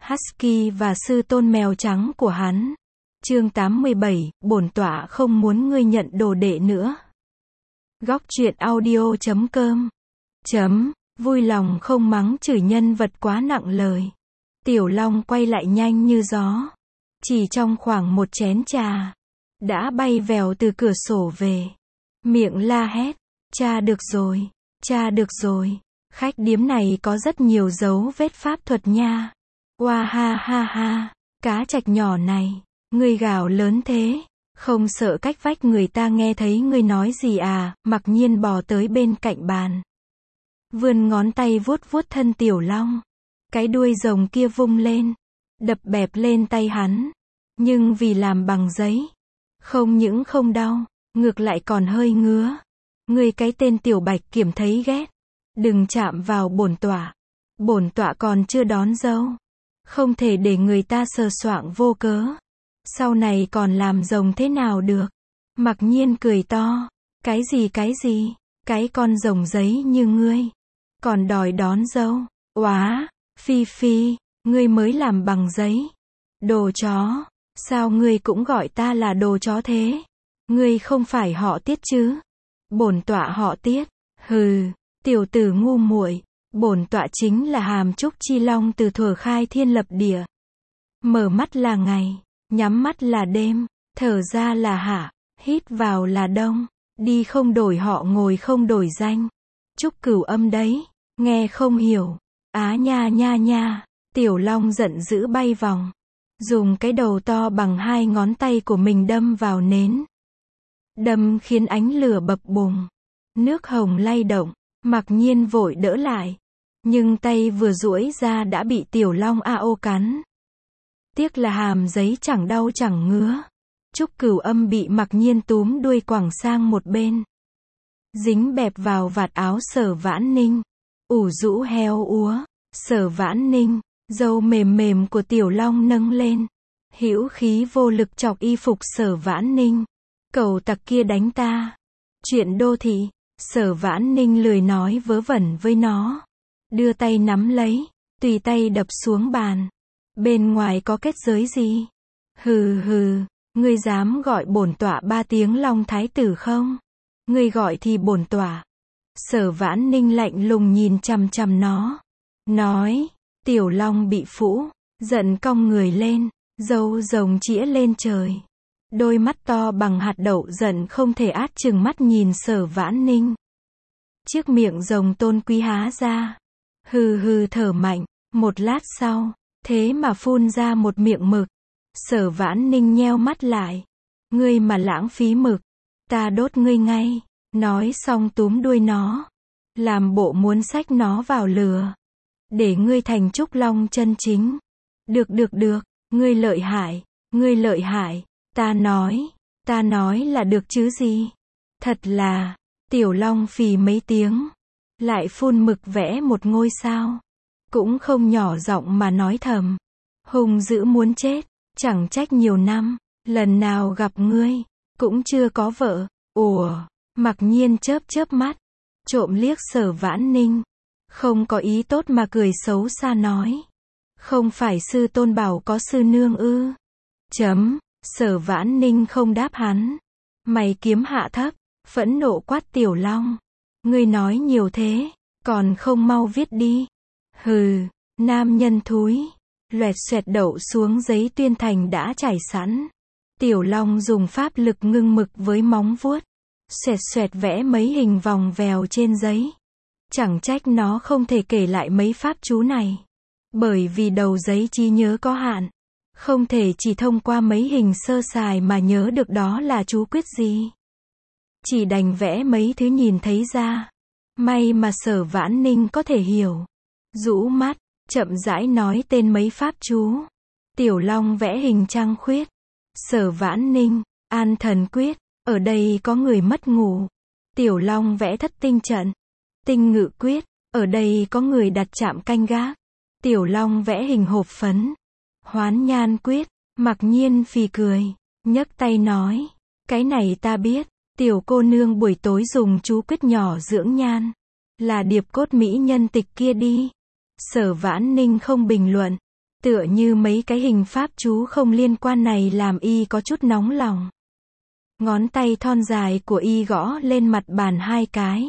Husky và sư tôn mèo trắng của hắn. Chương 87, bổn tọa không muốn ngươi nhận đồ đệ nữa. Góc truyện audio.com Vui lòng không mắng chửi nhân vật quá nặng lời. Tiểu Long quay lại nhanh như gió. Chỉ trong khoảng một chén trà, đã bay vèo từ cửa sổ về. Miệng la hét, cha được rồi, cha được rồi. Khách điếm này có rất nhiều dấu vết pháp thuật nha. Oa ha ha ha, cá trạch nhỏ này, ngươi gào lớn thế, không sợ cách vách người ta nghe thấy ngươi nói gì à? Mặc Nhiên bò tới bên cạnh bàn, vươn ngón tay vuốt vuốt thân Tiểu Long. Cái đuôi rồng kia vung lên, đập bẹp lên tay hắn. Nhưng vì làm bằng giấy, không những không đau, ngược lại còn hơi ngứa. Ngươi cái tên tiểu bạch kiểm thấy ghét, đừng chạm vào bổn tọa. Bổn tọa còn chưa đón dâu, không thể để người ta sờ soạng vô cớ. Sau này còn làm rồng thế nào được? Mặc Nhiên cười to, cái gì, cái con rồng giấy như ngươi, còn đòi đón dâu? Oá, Phi Phi, ngươi mới làm bằng giấy. Đồ chó, sao ngươi cũng gọi ta là đồ chó thế? Ngươi không phải họ Tiết chứ? Bổn tọa họ Tiết. Hừ, tiểu tử ngu muội, bổn tọa chính là Hàm Trúc Chi Long từ thuở khai thiên lập địa. Mở mắt là ngày, nhắm mắt là đêm, thở ra là hạ, hít vào là đông, đi không đổi họ, ngồi không đổi danh. Trúc Cửu Âm đấy, nghe không hiểu. Á nha nha nha, Tiểu Long giận dữ bay vòng, dùng cái đầu to bằng 2 ngón tay của mình đâm vào nến. Đâm khiến ánh lửa bập bùng, nước hồng lay động. Mặc Nhiên vội đỡ lại, nhưng tay vừa duỗi ra đã bị Tiểu Long AO cắn. Tiếc là hàm giấy chẳng đau chẳng ngứa. Trúc Cửu Âm bị Mặc Nhiên túm đuôi quẳng sang một bên, dính bẹp vào vạt áo Sở Vãn Ninh. Ủ rũ heo úa. Sở Vãn Ninh, râu mềm mềm của Tiểu Long nâng lên, hữu khí vô lực chọc y phục Sở Vãn Ninh. Cẩu tặc kia đánh ta. Chuyện đô thị. Sở Vãn Ninh lười nói vớ vẩn với nó, đưa tay nắm lấy, tùy tay đập xuống bàn. Bên ngoài có kết giới gì? Hừ hừ, ngươi dám gọi bổn tọa 3 tiếng Long Thái tử không? Ngươi gọi thì bổn tọa. Sở Vãn Ninh lạnh lùng nhìn chằm chằm nó, nói. Tiểu Long bị phũ, giận cong người lên, râu rồng chĩa lên trời. Đôi mắt to bằng hạt đậu giận không thể át chừng mắt nhìn Sở Vãn Ninh. Chiếc miệng rồng tôn quý há ra, hừ hừ thở mạnh. Một lát sau, thế mà phun ra một miệng mực. Sở Vãn Ninh nheo mắt lại. Ngươi mà lãng phí mực, ta đốt ngươi ngay. Nói xong túm đuôi nó, làm bộ muốn xách nó vào lửa, để ngươi thành Trúc Long chân chính. Được, ngươi lợi hại, ta nói là được chứ gì. Thật là, Tiểu Long phì mấy tiếng, lại phun mực vẽ một ngôi sao, cũng không nhỏ giọng mà nói thầm. Hung dữ muốn chết, chẳng trách nhiều năm, lần nào gặp ngươi, cũng chưa có vợ. Ủa, Mặc Nhiên chớp mắt, trộm liếc Sở Vãn Ninh, không có ý tốt mà cười xấu xa nói. Không phải sư tôn bảo có sư nương ư? Sở Vãn Ninh không đáp hắn. Mày kiếm hạ thấp, phẫn nộ quát Tiểu Long. Ngươi nói nhiều thế, còn không mau viết đi. Hừ, nam nhân thúi. Loẹt xoẹt đậu xuống giấy tuyên thành đã trải sẵn. Tiểu Long dùng pháp lực ngưng mực với móng vuốt, xoẹt xoẹt vẽ mấy hình vòng vèo trên giấy. Chẳng trách nó không thể kể lại mấy pháp chú này, bởi vì đầu giấy trí nhớ có hạn, không thể chỉ thông qua mấy hình sơ sài mà nhớ được đó là chú quyết gì. Chỉ đành vẽ mấy thứ nhìn thấy ra. May mà Sở Vãn Ninh có thể hiểu. Rũ mắt, chậm rãi nói tên mấy pháp chú. Tiểu Long vẽ hình trăng khuyết. Sở Vãn Ninh, an thần quyết, ở đây có người mất ngủ. Tiểu Long vẽ thất tinh trận. Tinh ngự quyết, ở đây có người đặt trạm canh gác. Tiểu Long vẽ hình hộp phấn. Hoán nhan quyết. Mặc Nhiên phì cười, nhấc tay nói. Cái này ta biết. Tiểu cô nương buổi tối dùng chú quyết nhỏ dưỡng nhan, là điệp cốt mỹ nhân tịch kia đi. Sở Vãn Ninh không bình luận, Tựa như mấy cái hình pháp chú không liên quan này làm y có chút nóng lòng. Ngón tay thon dài của y gõ lên mặt bàn 2 cái.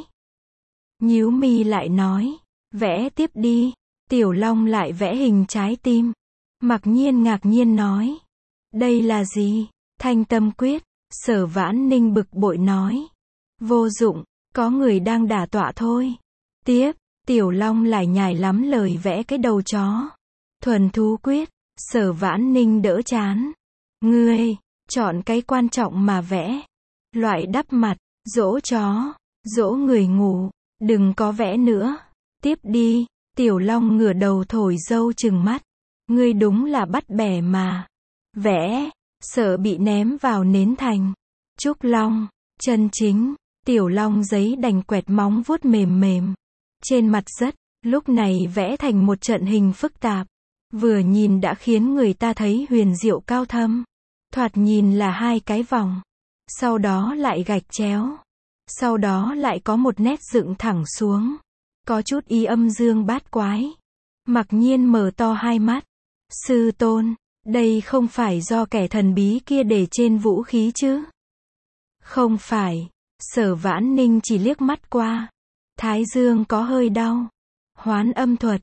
Nhíu mi lại nói, vẽ tiếp đi. Tiểu Long lại vẽ hình trái tim. Mặc Nhiên ngạc nhiên nói, đây là gì? Thanh tâm quyết. Sở Vãn Ninh bực bội nói, vô dụng, có người đang đả tọa thôi. Tiếp, Tiểu Long lại nhải lắm lời vẽ cái đầu chó. Thuần thú quyết. Sở Vãn Ninh đỡ chán. Ngươi, chọn cái quan trọng mà vẽ. Loại đắp mặt, dỗ chó, dỗ người ngủ, đừng có vẽ nữa. Tiếp đi. Tiểu Long ngửa đầu thổi dâu trừng mắt. Ngươi đúng là bắt bẻ mà. Vẽ, sợ bị ném vào nến thành. Trúc Long, chân chính. Tiểu Long giấy đành quẹt móng vuốt mềm mềm. Trên mặt rất, lúc này vẽ thành một trận hình phức tạp. Vừa nhìn đã khiến người ta thấy huyền diệu cao thâm. Thoạt nhìn là 2 cái vòng. Sau đó lại gạch chéo. Sau đó lại có một nét dựng thẳng xuống. Có chút ý âm dương bát quái. Mặc Nhiên mở to hai mắt. Sư tôn, đây không phải do kẻ thần bí kia để trên vũ khí chứ? Không phải. Sở Vãn Ninh chỉ liếc mắt qua. Thái dương có hơi đau. Hoán âm thuật.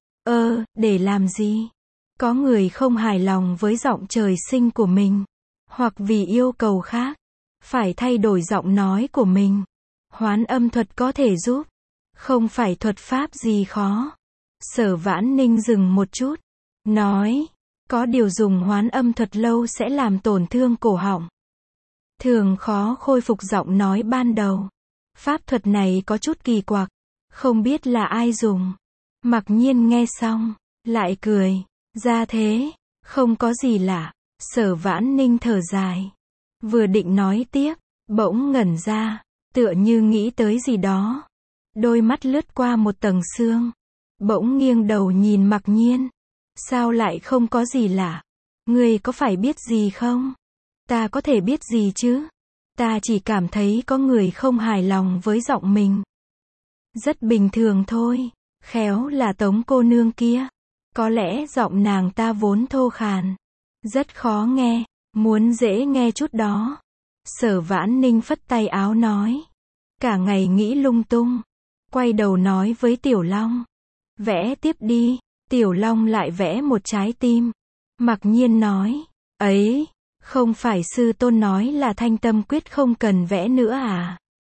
Để làm gì? Có người không hài lòng với giọng trời sinh của mình. Hoặc vì yêu cầu khác. Phải thay đổi giọng nói của mình. Hoán âm thuật có thể giúp. Không phải thuật pháp gì khó. Sở Vãn Ninh dừng một chút. Nói. Có điều dùng hoán âm thuật lâu sẽ làm tổn thương cổ họng. Thường khó khôi phục giọng nói ban đầu. Pháp thuật này có chút kỳ quặc. Không biết là ai dùng. Mặc Nhiên nghe xong. Lại cười. Ra thế. Không có gì lạ. Sở Vãn Ninh thở dài. Vừa định nói tiếp. Bỗng ngẩn ra. Tựa như nghĩ tới gì đó. Đôi mắt lướt qua một tầng sương. Bỗng nghiêng đầu nhìn Mặc Nhiên. Sao lại không có gì lạ? Ngươi có phải biết gì không? Ta có thể biết gì chứ? Ta chỉ cảm thấy có người không hài lòng với giọng mình. Rất bình thường thôi. Khéo là Tống cô nương kia. Có lẽ giọng nàng ta vốn thô khàn. Rất khó nghe. Muốn dễ nghe chút đó. Sở Vãn Ninh phất tay áo nói. Cả ngày nghĩ lung tung. Quay đầu nói với Tiểu Long. Vẽ tiếp đi. Tiểu Long lại vẽ một trái tim. Mặc Nhiên nói. Ấy, không phải sư tôn nói là thanh tâm quyết không cần vẽ nữa à?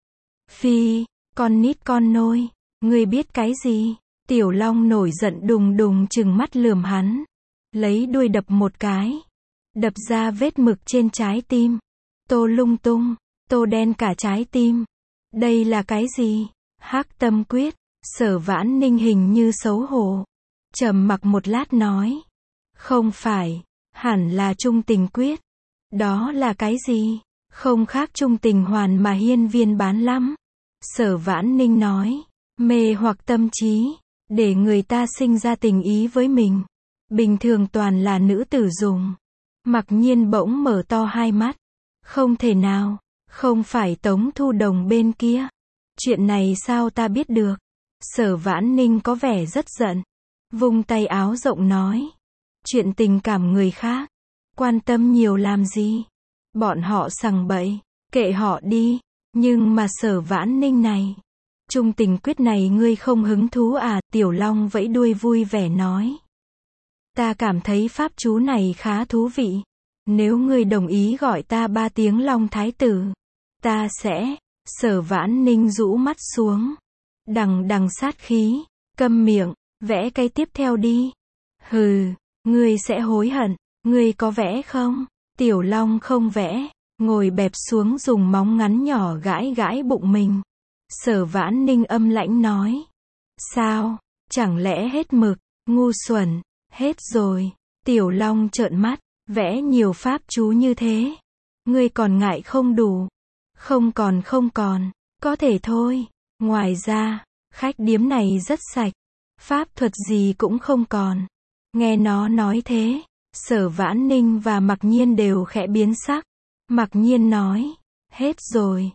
Phi, con nít con nôi. Ngươi biết cái gì? Tiểu Long nổi giận đùng đùng trừng mắt lườm hắn. Lấy đuôi đập một cái. Đập ra vết mực trên trái tim. Tô lung tung. Tô đen cả trái tim. Đây là cái gì? Hắc tâm quyết. Sở Vãn Ninh hình như xấu hổ. Trầm mặc một lát nói. Không phải. Hẳn là trung tình quyết. Đó là cái gì? Không khác trung tình hoàn mà hiên viên bán lắm. Sở Vãn Ninh nói. Mê hoặc tâm trí. Để người ta sinh ra tình ý với mình. Bình thường toàn là nữ tử dùng. Mặc Nhiên bỗng mở to hai mắt. Không thể nào. Không phải Tống Thu Đồng bên kia. Chuyện này sao ta biết được? Sở Vãn Ninh có vẻ rất giận. Vung tay áo rộng nói. Chuyện tình cảm người khác. Quan tâm nhiều làm gì? Bọn họ sằng bậy. Kệ họ đi. Nhưng mà Sở Vãn Ninh này. Trung tình quyết này ngươi không hứng thú à? Tiểu Long vẫy đuôi vui vẻ nói. Ta cảm thấy pháp chú này khá thú vị. Nếu ngươi đồng ý gọi ta 3 tiếng Long Thái Tử. Ta sẽ. Sở Vãn Ninh rũ mắt xuống. Đằng đằng sát khí. Câm miệng. Vẽ cái tiếp theo đi. Hừ. Ngươi sẽ hối hận. Ngươi có vẽ không? Tiểu Long không vẽ. Ngồi bẹp xuống dùng móng ngắn nhỏ gãi gãi bụng mình. Sở Vãn Ninh âm lãnh nói. Sao? Chẳng lẽ hết mực? Ngu xuẩn. Hết rồi. Tiểu Long trợn mắt. Vẽ nhiều pháp chú như thế. Ngươi còn ngại không đủ. Không còn. Có thể thôi. Ngoài ra, khách điếm này rất sạch. Pháp thuật gì cũng không còn. Nghe nó nói thế. Sở Vãn Ninh và Mặc Nhiên đều khẽ biến sắc. Mặc Nhiên nói. Hết rồi.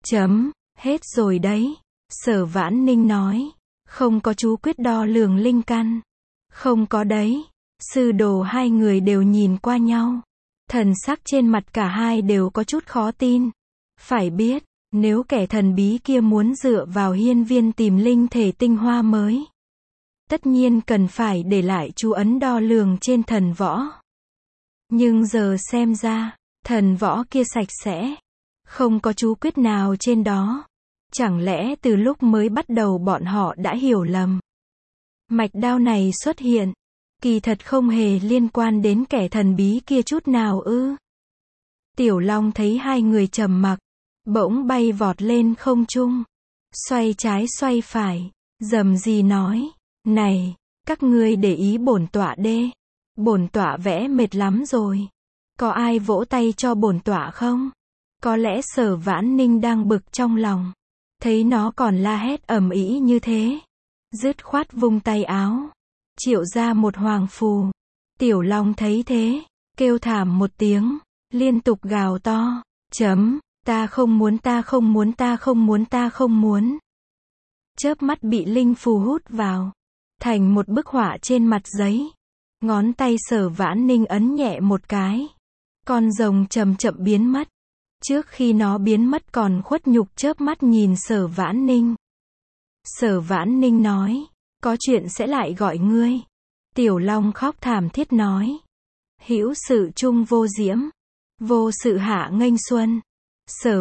Hết rồi đấy. Sở Vãn Ninh nói. Không có chú quyết đo lường linh căn. Không có đấy. Sư đồ hai người đều nhìn qua nhau. Thần sắc trên mặt cả hai đều có chút khó tin. Phải biết, nếu kẻ thần bí kia muốn dựa vào hiên viên tìm linh thể tinh hoa mới, tất nhiên cần phải để lại chú ấn đo lường trên thần võ. Nhưng giờ xem ra, thần võ kia sạch sẽ, không có chú quyết nào trên đó. Chẳng lẽ từ lúc mới bắt đầu bọn họ đã hiểu lầm? Mạch đao này xuất hiện, kỳ thật không hề liên quan đến kẻ thần bí kia chút nào ư? Tiểu Long thấy hai người trầm mặc, bỗng bay vọt lên không trung, xoay trái xoay phải, rầm rì nói, này, các ngươi để ý bổn tọa đê, bổn tọa vẽ mệt lắm rồi. Có ai vỗ tay cho bổn tọa không? Có lẽ Sở Vãn Ninh đang bực trong lòng, thấy nó còn la hét ầm ĩ như thế, dứt khoát vung tay áo, triệu ra một hoàng phù. Tiểu Long thấy thế, kêu thảm một tiếng, liên tục gào to, ta không muốn, ta không muốn, ta không muốn, ta không muốn. Chớp mắt bị linh phù hút vào, thành một bức họa trên mặt giấy. Ngón tay Sở Vãn Ninh ấn nhẹ một cái, con rồng chậm chậm biến mất. Trước khi nó biến mất còn khuất nhục chớp mắt nhìn Sở Vãn Ninh. Sở Vãn Ninh nói, có chuyện sẽ lại gọi ngươi. Tiểu Long khóc thảm thiết nói, hữu sự chung vô diễm, vô sự hạ nghênh xuân. Sở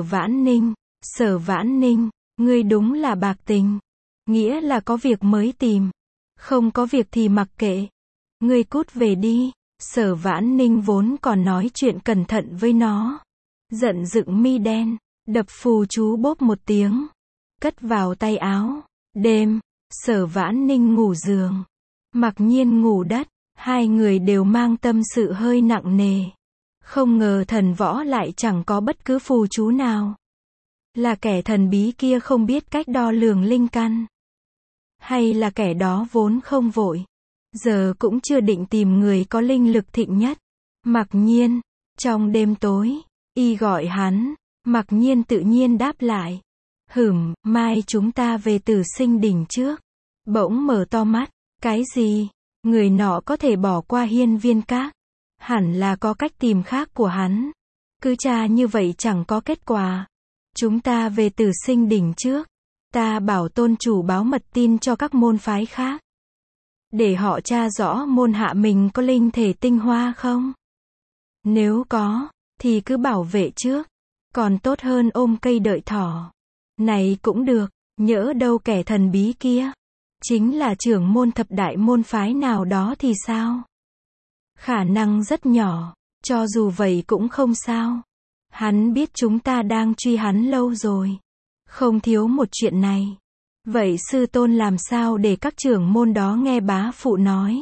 Vãn Ninh, ngươi đúng là bạc tình. Nghĩa là có việc mới tìm, không có việc thì mặc kệ. Ngươi cút về đi. Sở Vãn Ninh vốn còn nói chuyện cẩn thận với nó, giận dựng mi đen, đập phù chú bốp một tiếng, cất vào tay áo. Đêm, Sở Vãn Ninh ngủ giường, Mặc Nhiên ngủ đất, hai người đều mang tâm sự hơi nặng nề. Không ngờ thần võ lại chẳng có bất cứ phù chú nào. Là kẻ thần bí kia không biết cách đo lường linh căn, hay là kẻ đó vốn không vội, giờ cũng chưa định tìm người có linh lực thịnh nhất. Mặc Nhiên, trong đêm tối, y gọi hắn, Mặc Nhiên tự nhiên đáp lại, mai chúng ta về Tử Sinh đỉnh trước. Bỗng mở to mắt, cái gì? Người nọ có thể bỏ qua Hiên Viên Các, hẳn là có cách tìm khác của hắn. Cứ tra như vậy chẳng có kết quả. Chúng ta về Tử Sinh đỉnh trước, ta bảo tôn chủ báo mật tin cho các môn phái khác, để họ tra rõ môn hạ mình có linh thể tinh hoa không. Nếu có, thì cứ bảo vệ trước, còn tốt hơn ôm cây đợi thỏ. Này cũng được, nhỡ đâu kẻ thần bí kia chính là trưởng môn thập đại môn phái nào đó thì sao? Khả năng rất nhỏ, cho dù vậy cũng không sao. Hắn biết chúng ta đang truy hắn lâu rồi, không thiếu một chuyện này. Vậy sư tôn làm sao để các trưởng môn đó nghe bá phụ nói?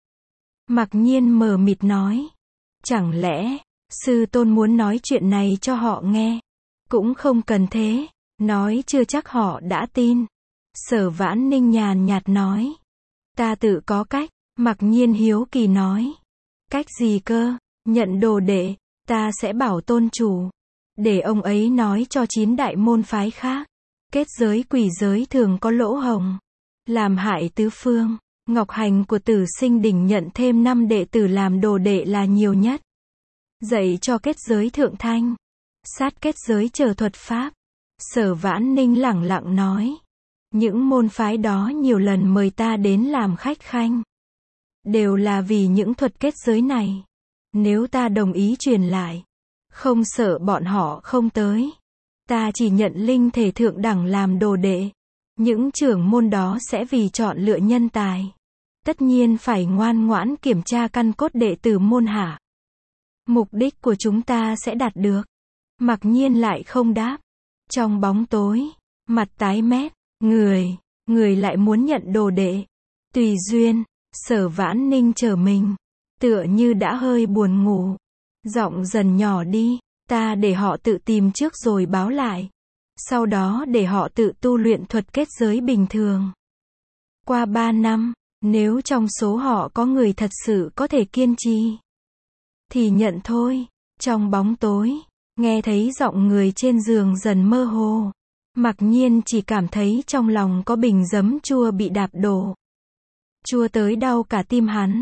Mặc Nhiên mờ mịt nói, chẳng lẽ sư tôn muốn nói chuyện này cho họ nghe? Cũng không cần thế, nói chưa chắc họ đã tin. Sở Vãn Ninh nhàn nhạt nói, ta tự có cách. Mặc Nhiên hiếu kỳ nói, cách gì cơ? Nhận đồ đệ, ta sẽ bảo tôn chủ, để ông ấy nói cho 9 đại môn phái khác. Kết giới quỷ giới thường có lỗ hổng, làm hại tứ phương. Ngọc Hành của Tử Sinh đỉnh nhận thêm 5 đệ tử làm đồ đệ là nhiều nhất. Dạy cho kết giới thượng thanh, sát kết giới chờ thuật pháp. Sở Vãn Ninh lẳng lặng nói, những môn phái đó nhiều lần mời ta đến làm khách khanh, đều là vì những thuật kết giới này. Nếu ta đồng ý truyền lại, không sợ bọn họ không tới. Ta chỉ nhận linh thể thượng đẳng làm đồ đệ. Những trưởng môn đó sẽ vì chọn lựa nhân tài, tất nhiên phải ngoan ngoãn kiểm tra căn cốt đệ tử môn hạ. Mục đích của chúng ta sẽ đạt được. Mặc Nhiên lại không đáp. Trong bóng tối, mặt tái mét, người lại muốn nhận đồ đệ. Tùy duyên. Sở Vãn Ninh trở mình, tựa như đã hơi buồn ngủ. Giọng dần nhỏ đi, ta để họ tự tìm trước rồi báo lại. Sau đó để họ tự tu luyện thuật kết giới bình thường. Qua 3 năm, nếu trong số họ có người thật sự có thể kiên trì, thì nhận thôi. Trong bóng tối, nghe thấy giọng người trên giường dần mơ hồ. Mặc Nhiên chỉ cảm thấy trong lòng có bình giấm chua bị đạp đổ. Chua tới đau cả tim hắn.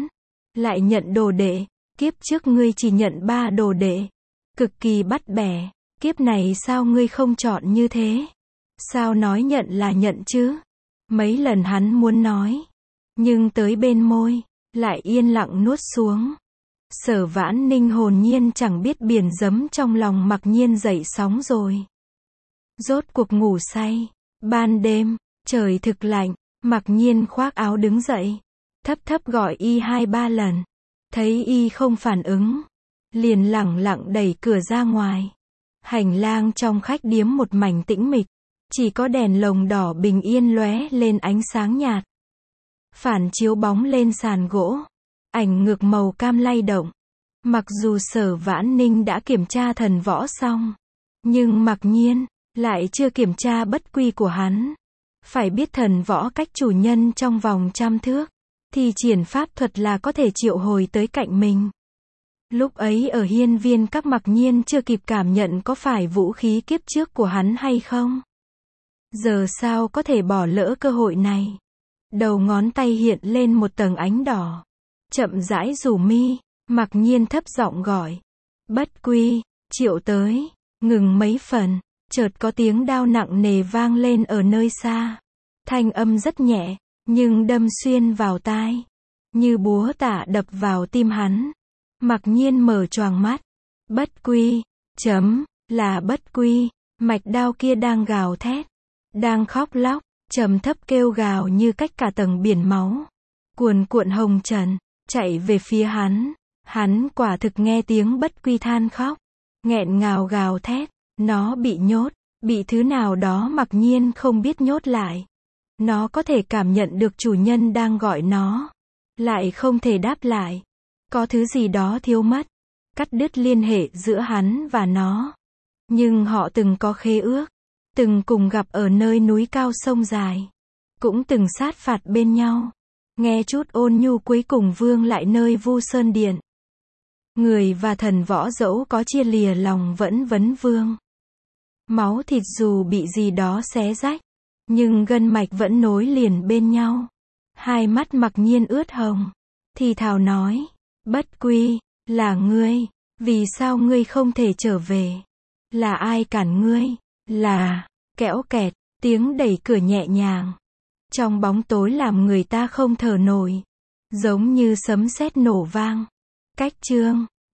lại nhận đồ đệ, kiếp trước ngươi chỉ nhận 3 đồ đệ, cực kỳ bắt bẻ, kiếp này sao ngươi không chọn như thế? Sao nói nhận là nhận chứ? Mấy lần hắn muốn nói, nhưng tới bên môi, lại yên lặng nuốt xuống. Sở Vãn Ninh hồn nhiên chẳng biết biển dấm trong lòng Mặc Nhiên dậy sóng rồi. Rốt cuộc ngủ say, ban đêm, trời thực lạnh, Mặc Nhiên khoác áo đứng dậy, thấp thấp gọi y 2-3 lần, thấy y không phản ứng, liền lẳng lặng đẩy cửa ra ngoài. Hành lang trong khách điếm một mảnh tĩnh mịch, chỉ có đèn lồng đỏ bình yên lóe lên ánh sáng nhạt, phản chiếu bóng lên sàn gỗ, ảnh ngược màu cam lay động. Mặc dù Sở Vãn Ninh đã kiểm tra thần võ xong, nhưng Mặc Nhiên lại chưa kiểm tra bất quy của hắn. Phải biết thần võ cách chủ nhân trong vòng 100 thước, thì triển pháp thuật là có thể triệu hồi tới cạnh mình. Lúc ấy ở hiên viên các Mặc Nhiên chưa kịp cảm nhận có phải vũ khí kiếp trước của hắn hay không. Giờ sao có thể bỏ lỡ cơ hội này. Đầu ngón tay hiện lên một tầng ánh đỏ, chậm rãi rủ mi, Mặc Nhiên thấp giọng gọi. Bất quy, triệu tới, ngừng mấy phần, chợt có tiếng đao nặng nề vang lên ở nơi xa. Thanh âm rất nhẹ, nhưng đâm xuyên vào tai, như búa tạ đập vào tim hắn. Mặc Nhiên mở choàng mắt. Bất quy, là bất quy, mạch đao kia đang gào thét, đang khóc lóc, trầm thấp kêu gào như cách cả tầng biển máu, cuồn cuộn hồng trần, chạy về phía hắn. Hắn quả thực nghe tiếng bất quy than khóc, nghẹn ngào gào thét, nó bị nhốt, bị thứ nào đó Mặc Nhiên không biết nhốt lại. Nó có thể cảm nhận được chủ nhân đang gọi nó, lại không thể đáp lại. Có thứ gì đó thiếu mất, cắt đứt liên hệ giữa hắn và nó. Nhưng họ từng có khế ước, từng cùng gặp ở nơi núi cao sông dài, cũng từng sát phạt bên nhau. Nghe chút ôn nhu cuối cùng vương lại nơi Vu Sơn Điện. Người và thần võ dẫu có chia lìa lòng vẫn vấn vương. Máu thịt dù bị gì đó xé rách, nhưng gân mạch vẫn nối liền bên nhau. Hai mắt Mặc Nhiên ướt hồng, thì thào nói, bất quy, là ngươi, vì sao ngươi không thể trở về? Là ai cản ngươi? Là, kẽo kẹt, tiếng đẩy cửa nhẹ nhàng, trong bóng tối làm người ta không thở nổi, giống như sấm sét nổ vang. Cách chương